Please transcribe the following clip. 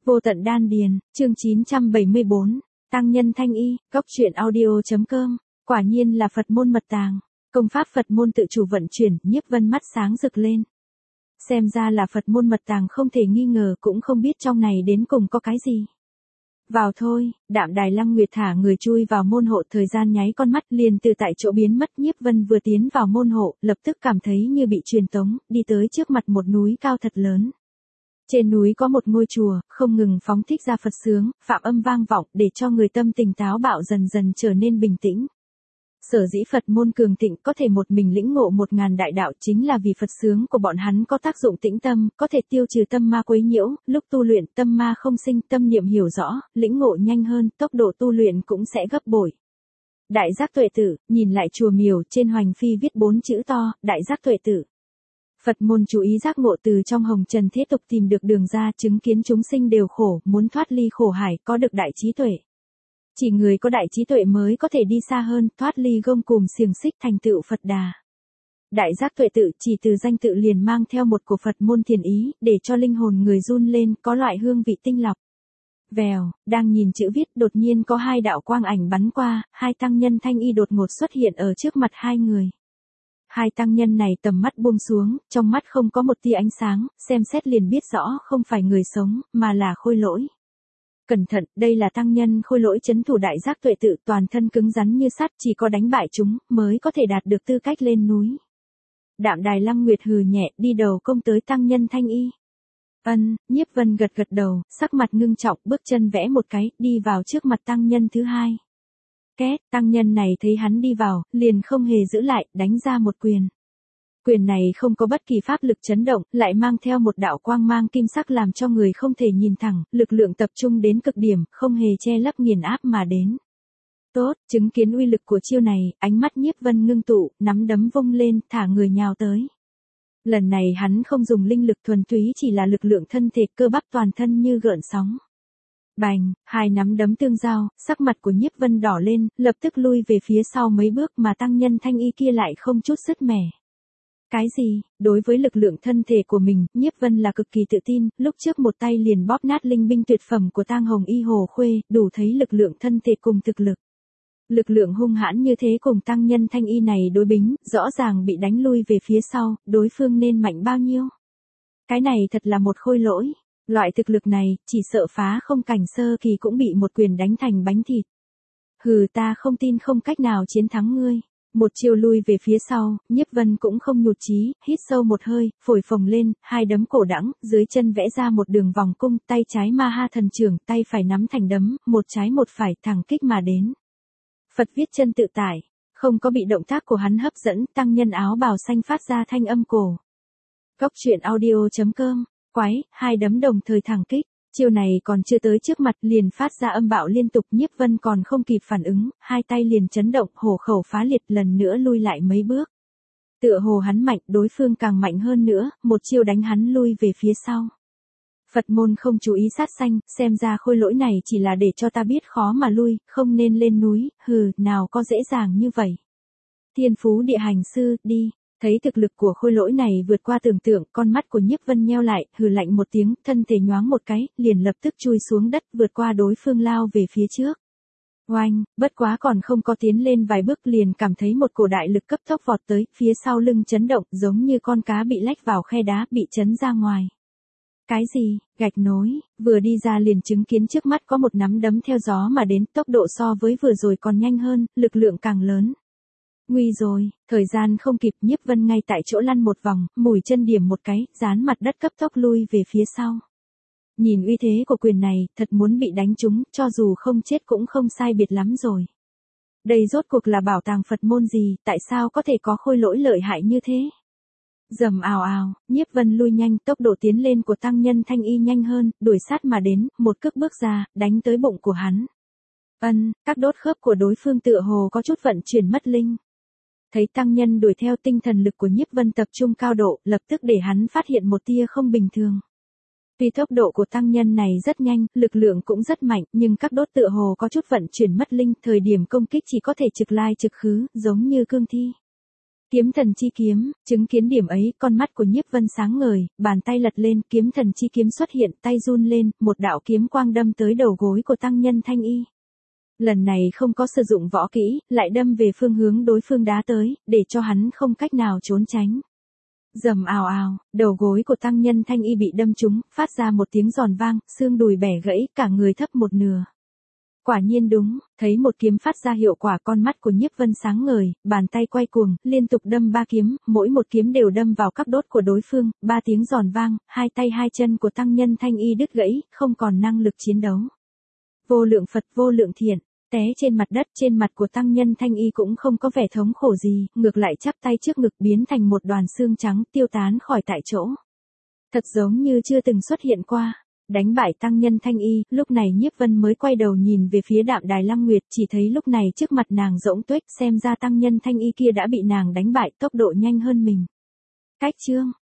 Vô tận đan điền, chương 974, Tăng nhân thanh y, góc truyện audio.com, quả nhiên là Phật môn mật tàng, công pháp Phật môn tự chủ vận chuyển, Nhiếp Vân mắt sáng rực lên. Xem ra là Phật môn mật tàng không thể nghi ngờ, cũng không biết trong này đến cùng có cái gì. Vào thôi, Đạm Đài Lăng Nguyệt thả người chui vào môn hộ, thời gian nháy con mắt liền từ tại chỗ biến mất. Nhiếp Vân vừa tiến vào môn hộ, lập tức cảm thấy như bị truyền tống, đi tới trước mặt một núi cao thật lớn. Trên núi có một ngôi chùa, không ngừng phóng thích ra Phật sướng, phạm âm vang vọng để cho người tâm tình táo bạo dần dần trở nên bình tĩnh. Sở dĩ Phật môn cường thịnh có thể một mình lĩnh ngộ 1000 đại đạo chính là vì Phật sướng của bọn hắn có tác dụng tĩnh tâm, có thể tiêu trừ tâm ma quấy nhiễu, lúc tu luyện tâm ma không sinh, tâm niệm hiểu rõ, lĩnh ngộ nhanh hơn, tốc độ tu luyện cũng sẽ gấp bội. Đại giác tuệ tử, nhìn lại chùa miều, trên hoành phi viết 4 chữ to, Đại giác tuệ tử. Phật môn chú ý giác ngộ từ trong hồng trần thế tục tìm được đường ra, chứng kiến chúng sinh đều khổ, muốn thoát ly khổ hải, có được đại trí tuệ. Chỉ người có đại trí tuệ mới có thể đi xa hơn, thoát ly gông cùm xiềng xích, thành tựu Phật đà. Đại giác tuệ tự chỉ từ danh tự liền mang theo một của Phật môn thiền ý, để cho linh hồn người run lên, có loại hương vị tinh lọc. Vèo, đang nhìn chữ viết, đột nhiên có 2 đạo quang ảnh bắn qua, 2 tăng nhân thanh y đột ngột xuất hiện ở trước mặt 2 người. 2 tăng nhân này tầm mắt buông xuống, trong mắt không có một tia ánh sáng, xem xét liền biết rõ không phải người sống, mà là khôi lỗi. Cẩn thận, đây là tăng nhân khôi lỗi trấn thủ đại giác tuệ tự, toàn thân cứng rắn như sắt, chỉ có đánh bại chúng, mới có thể đạt được tư cách lên núi. Đạm Đài Lăng Nguyệt hừ nhẹ, đi đầu công tới tăng nhân thanh y. Nhiếp Vân gật gật đầu, sắc mặt ngưng trọng, bước chân vẽ một cái, đi vào trước mặt tăng nhân thứ 2. Két, tăng nhân này thấy hắn đi vào, liền không hề giữ lại, đánh ra một quyền. Quyền này không có bất kỳ pháp lực chấn động, lại mang theo một đạo quang mang kim sắc làm cho người không thể nhìn thẳng, lực lượng tập trung đến cực điểm, không hề che lấp nghiền áp mà đến. Tốt, chứng kiến uy lực của chiêu này, ánh mắt Nhiếp Vân ngưng tụ, nắm đấm vung lên, thả người nhào tới. Lần này hắn không dùng linh lực thuần túy, chỉ là lực lượng thân thể, cơ bắp toàn thân như gợn sóng. Bành, 2 nắm đấm tương giao, sắc mặt của Nhiếp Vân đỏ lên, lập tức lui về phía sau mấy bước, mà tăng nhân thanh y kia lại không chút sứt mẻ. Cái gì? Đối với lực lượng thân thể của mình, Nhiếp Vân là cực kỳ tự tin, lúc trước một tay liền bóp nát linh binh tuyệt phẩm của Tang Hồng Y Hồ Khuê, đủ thấy lực lượng thân thể cùng thực lực. Lực lượng hung hãn như thế cùng tăng nhân thanh y này đối bính, rõ ràng bị đánh lui về phía sau, đối phương nên mạnh bao nhiêu? Cái này thật là một khôi lỗi. Loại thực lực này, chỉ sợ phá không cảnh sơ kỳ cũng bị một quyền đánh thành bánh thịt. Hừ, ta không tin không cách nào chiến thắng ngươi. Một chiều lui về phía sau, Nhiếp Vân cũng không nhụt chí, hít sâu một hơi, phổi phồng lên, 2 đấm cổ đẳng, dưới chân vẽ ra một đường vòng cung, tay trái ma ha thần trưởng, tay phải nắm thành đấm, một trái một phải thẳng kích mà đến. Phật viết chân tự tại, không có bị động tác của hắn hấp dẫn, tăng nhân áo bào xanh phát ra thanh âm cổ. Góc truyện audio.com, quái, 2 đấm đồng thời thẳng kích. Chiêu này còn chưa tới trước mặt liền phát ra âm bạo liên tục, Nhiếp Vân còn không kịp phản ứng, 2 tay liền chấn động, hổ khẩu phá liệt, lần nữa lui lại mấy bước. Tựa hồ hắn mạnh, đối phương càng mạnh hơn nữa, một chiêu đánh hắn lui về phía sau. Phật môn không chú ý sát sanh, xem ra khôi lỗi này chỉ là để cho ta biết khó mà lui, không nên lên núi, hừ, nào có dễ dàng như vậy. Thiên phú địa hành sư, đi. Thấy thực lực của khôi lỗi này vượt qua tưởng tượng, con mắt của Nhiếp Vân nheo lại, hừ lạnh một tiếng, thân thể nhoáng một cái, liền lập tức chui xuống đất, vượt qua đối phương lao về phía trước. Oanh, bất quá còn không có tiến lên vài bước liền cảm thấy một cổ đại lực cấp tốc vọt tới, phía sau lưng chấn động, giống như con cá bị lách vào khe đá, bị chấn ra ngoài. Cái gì? Gạch nối, vừa đi ra liền chứng kiến trước mắt có một nắm đấm theo gió mà đến, tốc độ so với vừa rồi còn nhanh hơn, lực lượng càng lớn. Nguy rồi, thời gian không kịp, Nhiếp Vân ngay tại chỗ lăn một vòng, mùi chân điểm một cái, dán mặt đất cấp tốc lui về phía sau. Nhìn uy thế của quyền này, thật muốn bị đánh trúng, cho dù không chết cũng không sai biệt lắm rồi. Đây rốt cuộc là bảo tàng Phật môn gì, tại sao có thể có khôi lỗi lợi hại như thế? Rầm ào ào, Nhiếp Vân lui nhanh, tốc độ tiến lên của tăng nhân thanh y nhanh hơn, đuổi sát mà đến, một cước bước ra, đánh tới bụng của hắn. Các đốt khớp của đối phương tựa hồ có chút vận chuyển mất linh. Thấy tăng nhân đuổi theo, tinh thần lực của Nhiếp Vân tập trung cao độ, lập tức để hắn phát hiện một tia không bình thường. Tuy tốc độ của tăng nhân này rất nhanh, lực lượng cũng rất mạnh, nhưng các đốt tựa hồ có chút vận chuyển mất linh, thời điểm công kích chỉ có thể trực lai trực khứ, giống như cương thi. Kiếm thần chi kiếm, chứng kiến điểm ấy, con mắt của Nhiếp Vân sáng ngời, bàn tay lật lên, kiếm thần chi kiếm xuất hiện, tay run lên, một đạo kiếm quang đâm tới đầu gối của tăng nhân Thanh Y. Lần này không có sử dụng võ kỹ, lại đâm về phương hướng đối phương đá tới, để cho hắn không cách nào trốn tránh. Rầm ào ào, đầu gối của tăng nhân Thanh Y bị đâm trúng, phát ra một tiếng giòn vang, xương đùi bẻ gãy, cả người thấp một nửa. Quả nhiên đúng, thấy một kiếm phát ra hiệu quả, con mắt của Nhiếp Vân sáng ngời, bàn tay quay cuồng, liên tục đâm 3 kiếm, mỗi một kiếm đều đâm vào các đốt của đối phương, 3 tiếng giòn vang, hai tay hai chân của tăng nhân Thanh Y đứt gãy, không còn năng lực chiến đấu. Vô lượng Phật vô lượng thiện, té trên mặt đất, trên mặt của tăng nhân Thanh Y cũng không có vẻ thống khổ gì, ngược lại chắp tay trước ngực biến thành một đoàn xương trắng tiêu tán khỏi tại chỗ. Thật giống như chưa từng xuất hiện qua. Đánh bại tăng nhân Thanh Y, lúc này Nhiếp Vân mới quay đầu nhìn về phía Đạm Đài Lăng Nguyệt, chỉ thấy lúc này trước mặt nàng rỗng tuếch, xem ra tăng nhân Thanh Y kia đã bị nàng đánh bại, tốc độ nhanh hơn mình. Cách chương